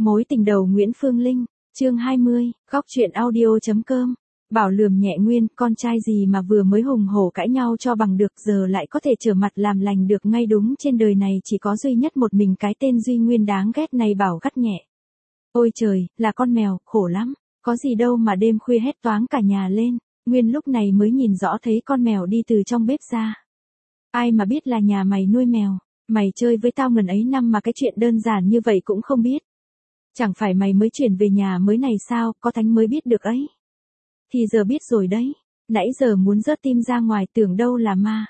Mối tình đầu Nguyễn Phương Linh, chương 20, góc truyện audio.com. Bảo lườm nhẹ Nguyên, con trai gì mà vừa mới hùng hổ cãi nhau cho bằng được giờ lại có thể trở mặt làm lành được ngay, đúng trên đời này chỉ có duy nhất một mình cái tên Duy Nguyên đáng ghét này. Bảo gắt nhẹ. Ôi trời, là con mèo, khổ lắm, có gì đâu mà đêm khuya hét toáng cả nhà lên. Nguyên lúc này mới nhìn rõ thấy con mèo đi từ trong bếp ra. Ai mà biết là nhà mày nuôi mèo, mày chơi với tao ngần ấy năm mà cái chuyện đơn giản như vậy cũng không biết. Chẳng phải mày mới chuyển về nhà mới này sao, có thánh mới biết được ấy. Thì giờ biết rồi đấy, nãy giờ muốn rớt tim ra ngoài tưởng đâu là ma.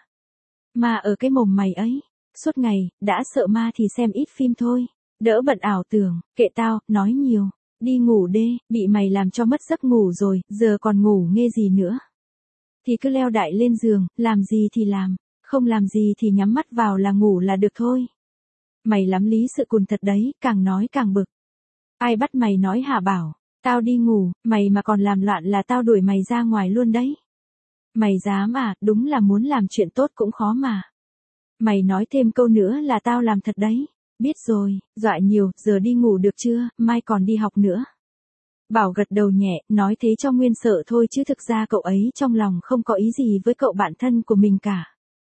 Ma ở cái mồm mày ấy, suốt ngày, đã sợ ma thì xem ít phim thôi, đỡ bận ảo tưởng, kệ tao, nói nhiều, đi ngủ đê, bị mày làm cho mất giấc ngủ rồi, giờ còn ngủ nghe gì nữa. Thì cứ leo đại lên giường, làm gì thì làm, không làm gì thì nhắm mắt vào là ngủ là được thôi. Mày lắm lý sự cùn thật đấy, càng nói càng bực. Ai bắt mày nói hả? Bảo tao đi ngủ, mày mà còn làm loạn là tao đuổi mày ra ngoài luôn đấy. Mày dám à, đúng là muốn làm chuyện tốt cũng khó mà. Mày nói thêm câu nữa là tao làm thật đấy. Biết rồi, dọa nhiều, giờ đi ngủ được chưa, mai còn đi học nữa. Bảo gật đầu nhẹ, nói thế cho Nguyên sợ thôi chứ thực ra cậu ấy trong lòng không có ý gì với cậu bạn thân của mình cả.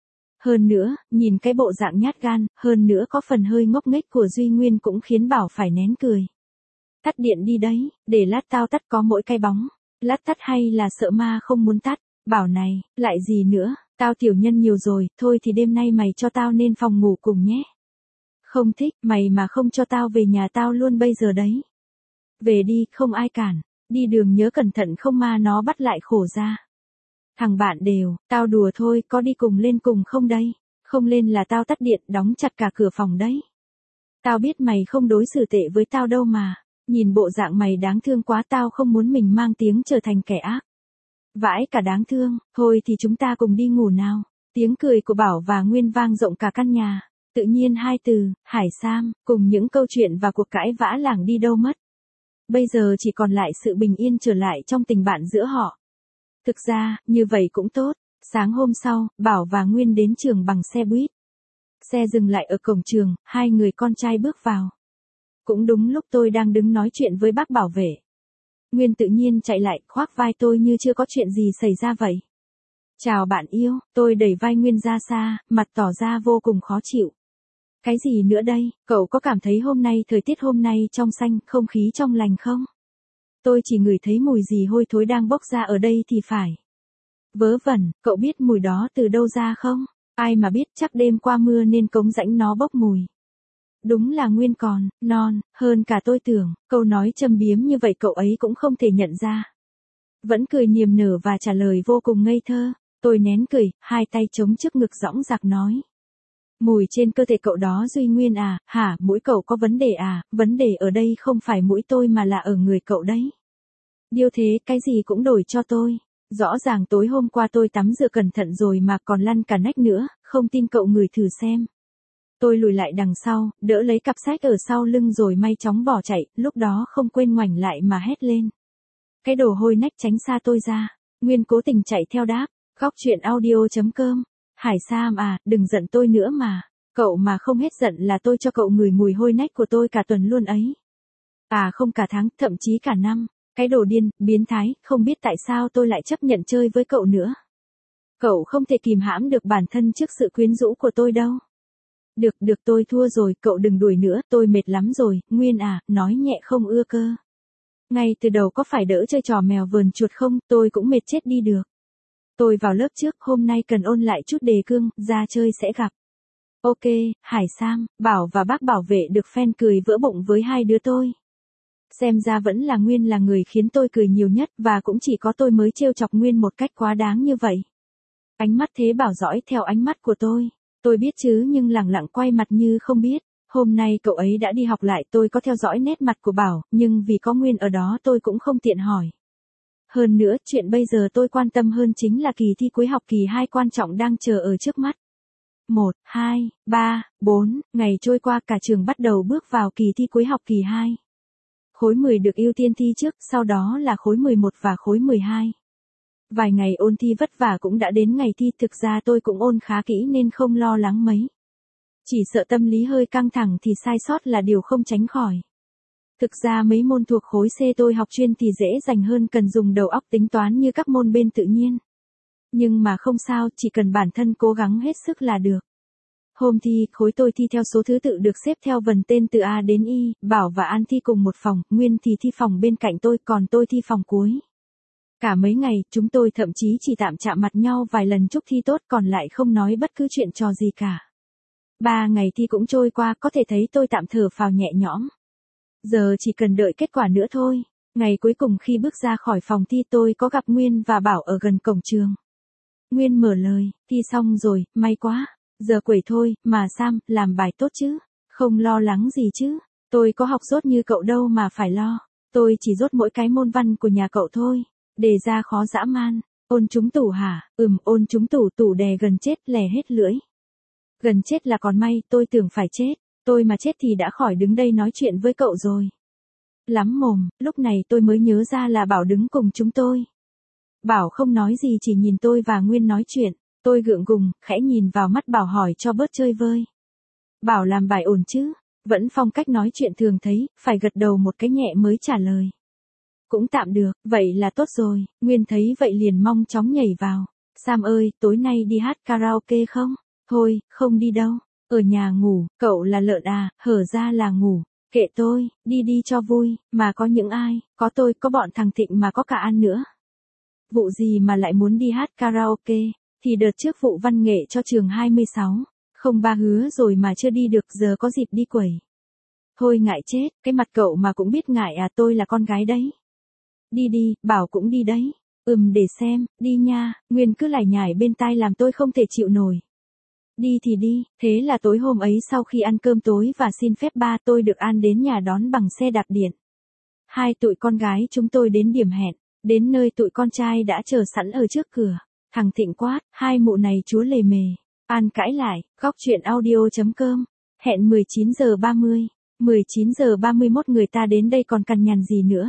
Hơn nữa, nhìn cái bộ dạng nhát gan, hơn nữa có phần hơi ngốc nghếch của Duy Nguyên cũng khiến Bảo phải nén cười. Tắt điện đi đấy, để lát tao tắt, có mỗi cái bóng. Lát tắt hay là sợ ma không muốn tắt? Bảo này, lại gì nữa, tao tiểu nhân nhiều rồi, thôi thì đêm nay mày cho tao lên phòng ngủ cùng nhé. Không thích, mày mà không cho tao về nhà tao luôn bây giờ đấy. Về đi, không ai cản, đi đường nhớ cẩn thận không ma nó bắt lại khổ ra. Thằng bạn đều, tao đùa thôi, có đi cùng lên cùng không đây? Không lên là tao tắt điện, đóng chặt cả cửa phòng đấy. Tao biết mày không đối xử tệ với tao đâu mà. Nhìn bộ dạng mày đáng thương quá, tao không muốn mình mang tiếng trở thành kẻ ác. Vãi cả đáng thương, thôi thì chúng ta cùng đi ngủ nào. Tiếng cười của Bảo và Nguyên vang rộng cả căn nhà. Tự nhiên hai từ, Hải Sam, cùng những câu chuyện và cuộc cãi vã lảng đi đâu mất. Bây giờ chỉ còn lại sự bình yên trở lại trong tình bạn giữa họ. Thực ra, như vậy cũng tốt. Sáng hôm sau, Bảo và Nguyên đến trường bằng xe buýt. Xe dừng lại ở cổng trường, hai người con trai bước vào. Cũng đúng lúc tôi đang đứng nói chuyện với bác bảo vệ. Nguyên tự nhiên chạy lại, khoác vai tôi như chưa có chuyện gì xảy ra vậy. Chào bạn yêu, tôi đẩy vai Nguyên ra xa, mặt tỏ ra vô cùng khó chịu. Cái gì nữa đây, cậu có cảm thấy hôm nay thời tiết hôm nay trong xanh, không khí trong lành không? Tôi chỉ ngửi thấy mùi gì hôi thối đang bốc ra ở đây thì phải. Vớ vẩn, cậu biết mùi đó từ đâu ra không? Ai mà biết, chắc đêm qua mưa nên cống rãnh nó bốc mùi. Đúng là Nguyên còn non hơn cả tôi tưởng, câu nói châm biếm như vậy cậu ấy cũng không thể nhận ra. Vẫn cười niềm nở và trả lời vô cùng ngây thơ. Tôi nén cười, hai tay chống trước ngực dõng dạc nói. Mùi trên cơ thể cậu đó Duy Nguyên à, hả, mũi cậu có vấn đề à? Vấn đề ở đây không phải mũi tôi mà là ở người cậu đấy. Điêu thế, cái gì cũng đổi cho tôi. Rõ ràng tối hôm qua tôi tắm rửa cẩn thận rồi mà còn lăn cả nách nữa, không tin cậu ngửi thử xem. Tôi lùi lại đằng sau, đỡ lấy cặp sách ở sau lưng rồi may chóng bỏ chạy, lúc đó không quên ngoảnh lại mà hét lên. Cái đồ hôi nách, tránh xa tôi ra. Nguyên cố tình chạy theo đáp, góc truyện audio.com. Hải Sam à, đừng giận tôi nữa mà. Cậu mà không hết giận là tôi cho cậu ngửi mùi hôi nách của tôi cả tuần luôn ấy. À không, cả tháng, thậm chí cả năm. Cái đồ điên, biến thái, không biết tại sao tôi lại chấp nhận chơi với cậu nữa. Cậu không thể kìm hãm được bản thân trước sự quyến rũ của tôi đâu. Được tôi thua rồi, cậu đừng đuổi nữa, tôi mệt lắm rồi. Nguyên à, nói nhẹ không ưa cơ. Ngay từ đầu có phải đỡ chơi trò mèo vờn chuột không, tôi cũng mệt chết đi được. Tôi vào lớp trước, hôm nay cần ôn lại chút đề cương, ra chơi sẽ gặp. Ok, Hải Sam, Bảo và bác bảo vệ được fan cười vỡ bụng với hai đứa tôi. Xem ra vẫn là Nguyên là người khiến tôi cười nhiều nhất và cũng chỉ có tôi mới trêu chọc Nguyên một cách quá đáng như vậy. Ánh mắt thế Bảo dõi theo ánh mắt của tôi. Tôi biết chứ nhưng lẳng lặng quay mặt như không biết. Hôm nay cậu ấy đã đi học lại, tôi có theo dõi nét mặt của Bảo, nhưng vì có Nguyên ở đó tôi cũng không tiện hỏi. Hơn nữa, chuyện bây giờ tôi quan tâm hơn chính là kỳ thi cuối học kỳ 2 quan trọng đang chờ ở trước mắt. 1, 2, 3, 4, ngày trôi qua cả trường bắt đầu bước vào kỳ thi cuối học kỳ 2. Khối 10 được ưu tiên thi trước, sau đó là khối 11 và khối 12. Vài ngày ôn thi vất vả cũng đã đến ngày thi, thực ra tôi cũng ôn khá kỹ nên không lo lắng mấy. Chỉ sợ tâm lý hơi căng thẳng thì sai sót là điều không tránh khỏi. Thực ra mấy môn thuộc khối C tôi học chuyên thì dễ dành hơn, cần dùng đầu óc tính toán như các môn bên tự nhiên. Nhưng mà không sao, chỉ cần bản thân cố gắng hết sức là được. Hôm thi, khối tôi thi theo số thứ tự được xếp theo vần tên từ A đến Y, Bảo và An thi cùng một phòng, Nguyên thì thi phòng bên cạnh tôi, còn tôi thi phòng cuối. Cả mấy ngày, chúng tôi thậm chí chỉ tạm chạm mặt nhau vài lần chúc thi tốt, còn lại không nói bất cứ chuyện trò gì cả. 3 ngày thi cũng trôi qua, có thể thấy tôi tạm thở phào nhẹ nhõm. Giờ chỉ cần đợi kết quả nữa thôi. Ngày cuối cùng khi bước ra khỏi phòng thi tôi có gặp Nguyên và Bảo ở gần cổng trường. Nguyên mở lời, thi xong rồi, may quá. Giờ quẩy thôi, mà Sam, làm bài tốt chứ? Không lo lắng gì chứ? Tôi có học dốt như cậu đâu mà phải lo. Tôi chỉ dốt mỗi cái môn văn của nhà cậu thôi. Đề ra khó dã man. Ôn trúng tủ hả? Ôn trúng tủ đè gần chết, lè hết lưỡi. Gần chết là còn may, tôi tưởng phải chết. Tôi mà chết thì đã khỏi đứng đây nói chuyện với cậu rồi. Lắm mồm, lúc này tôi mới nhớ ra là Bảo đứng cùng chúng tôi. Bảo không nói gì, chỉ nhìn tôi và Nguyên nói chuyện. Tôi gượng gùng, khẽ nhìn vào mắt Bảo hỏi cho bớt chơi vơi. Bảo làm bài ổn chứ? Vẫn phong cách nói chuyện thường thấy, phải gật đầu một cái nhẹ mới trả lời. Cũng tạm được, vậy là tốt rồi. Nguyên thấy vậy liền mong chóng nhảy vào. Sam ơi, tối nay đi hát karaoke không? Thôi, không đi đâu. Ở nhà ngủ, cậu là lợn à, hở ra là ngủ. Kệ tôi, đi đi cho vui, mà có những ai, có tôi, có bọn thằng Thịnh mà có cả An nữa. Vụ gì mà lại muốn đi hát karaoke, thì đợt trước vụ văn nghệ cho trường 26, không ba hứa rồi mà chưa đi được, giờ có dịp đi quẩy. Thôi ngại chết, cái mặt cậu mà cũng biết ngại à, tôi là con gái đấy. Đi đi, Bảo cũng đi đấy. Để xem, đi nha, Nguyên cứ lải nhải bên tai làm tôi không thể chịu nổi. Đi thì đi, thế là tối hôm ấy sau khi ăn cơm tối và xin phép ba tôi được An đến nhà đón bằng xe đạp điện. Hai tụi con gái chúng tôi đến điểm hẹn, đến nơi tụi con trai đã chờ sẵn ở trước cửa. Thằng Thịnh quát, hai mụ này chúa lề mề. An cãi lại, góc chuyện audio.com, hẹn 19 giờ 30, 19 giờ 31 người ta đến đây còn cằn nhằn gì nữa.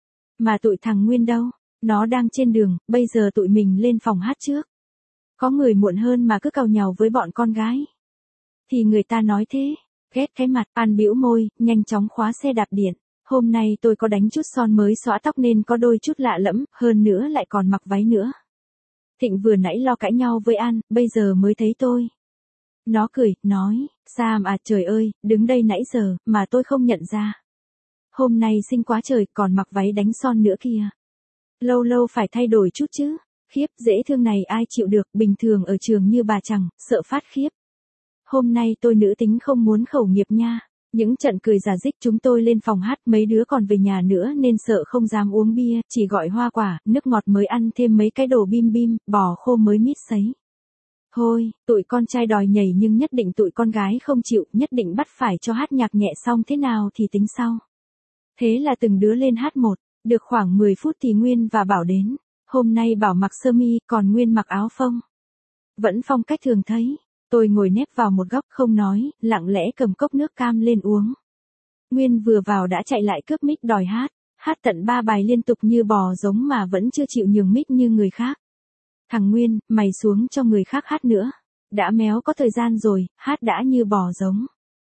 Mà tụi thằng Nguyên đâu, nó đang trên đường, bây giờ tụi mình lên phòng hát trước. Có người muộn hơn mà cứ càu nhàu với bọn con gái. Thì người ta nói thế, ghét cái mặt. An bĩu môi, nhanh chóng khóa xe đạp điện. Hôm nay tôi có đánh chút son mới xõa tóc nên có đôi chút lạ lẫm, hơn nữa lại còn mặc váy nữa. Thịnh vừa nãy lo cãi nhau với An, bây giờ mới thấy tôi. Nó cười, nói, Sam à, trời ơi, đứng đây nãy giờ, mà tôi không nhận ra. Hôm nay xinh quá trời, còn mặc váy đánh son nữa kìa. Lâu lâu phải thay đổi chút chứ. Khiếp, dễ thương này ai chịu được, bình thường ở trường như bà chẳng, sợ phát khiếp. Hôm nay tôi nữ tính không muốn khẩu nghiệp nha. Những trận cười giả dích chúng tôi lên phòng hát, mấy đứa còn về nhà nữa nên sợ không dám uống bia, chỉ gọi hoa quả, nước ngọt mới ăn thêm mấy cái đồ bim bim, bò khô mới mít sấy. Thôi, tụi con trai đòi nhảy nhưng nhất định tụi con gái không chịu, nhất định bắt phải cho hát nhạc nhẹ xong thế nào thì tính sau. Thế là từng đứa lên hát một, được khoảng 10 phút thì Nguyên và Bảo đến. Hôm nay Bảo mặc sơ mi, còn Nguyên mặc áo phông. Vẫn phong cách thường thấy. Tôi ngồi nép vào một góc không nói, lặng lẽ cầm cốc nước cam lên uống. Nguyên vừa vào đã chạy lại cướp mic đòi hát. Hát tận 3 bài liên tục như bò giống mà vẫn chưa chịu nhường mic như người khác. Thằng Nguyên, mày xuống cho người khác hát nữa. Đã méo có thời gian rồi, hát đã như bò giống.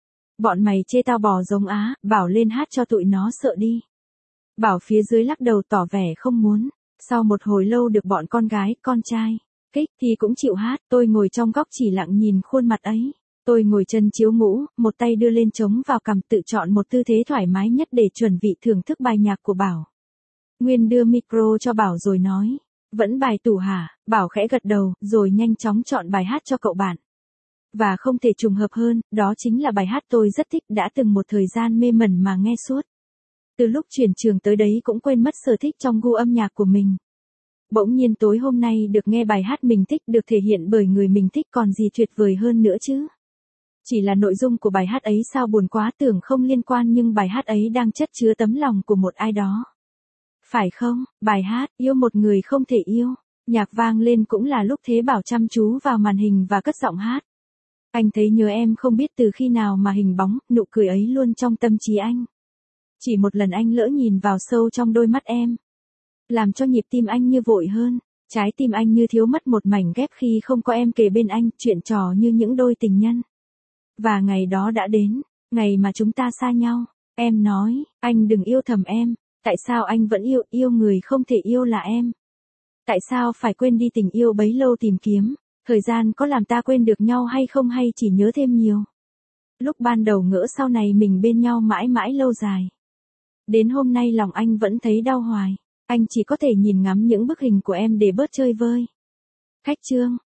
Bọn mày chê tao bò giống á, Bảo lên hát cho tụi nó sợ đi. Bảo phía dưới lắc đầu tỏ vẻ không muốn. Sau một hồi lâu được bọn con gái, con trai kích thì cũng chịu hát. Tôi ngồi trong góc chỉ lặng nhìn khuôn mặt ấy. Tôi ngồi chân chiếu mũ, một tay đưa lên trống vào cằm, tự chọn một tư thế thoải mái nhất để chuẩn bị thưởng thức bài nhạc của Bảo. Nguyên đưa micro cho Bảo rồi nói, vẫn bài tủ hả? Bảo khẽ gật đầu, rồi nhanh chóng chọn bài hát cho cậu bạn. Và không thể trùng hợp hơn, đó chính là bài hát tôi rất thích, đã từng một thời gian mê mẩn mà nghe suốt. Từ lúc chuyển trường tới đấy cũng quên mất sở thích trong gu âm nhạc của mình. Bỗng nhiên tối hôm nay được nghe bài hát mình thích được thể hiện bởi người mình thích còn gì tuyệt vời hơn nữa chứ. Chỉ là nội dung của bài hát ấy sao buồn quá, tưởng không liên quan nhưng bài hát ấy đang chất chứa tấm lòng của một ai đó. Phải không? Bài hát Yêu một người không thể yêu. Nhạc vang lên cũng là lúc Thế Bảo chăm chú vào màn hình và cất giọng hát. Anh thấy nhớ em không biết từ khi nào mà hình bóng, nụ cười ấy luôn trong tâm trí anh. Chỉ một lần anh lỡ nhìn vào sâu trong đôi mắt em. Làm cho nhịp tim anh như vội hơn. Trái tim anh như thiếu mất một mảnh ghép khi không có em kề bên anh, chuyện trò như những đôi tình nhân. Và ngày đó đã đến, ngày mà chúng ta xa nhau. Em nói, anh đừng yêu thầm em, tại sao anh vẫn yêu người không thể yêu là em? Tại sao phải quên đi tình yêu bấy lâu tìm kiếm, thời gian có làm ta quên được nhau hay không hay chỉ nhớ thêm nhiều? Lúc ban đầu ngỡ sau này mình bên nhau mãi mãi lâu dài. Đến hôm nay lòng anh vẫn thấy đau hoài, anh chỉ có thể nhìn ngắm những bức hình của em để bớt chơi vơi. Khách Trương,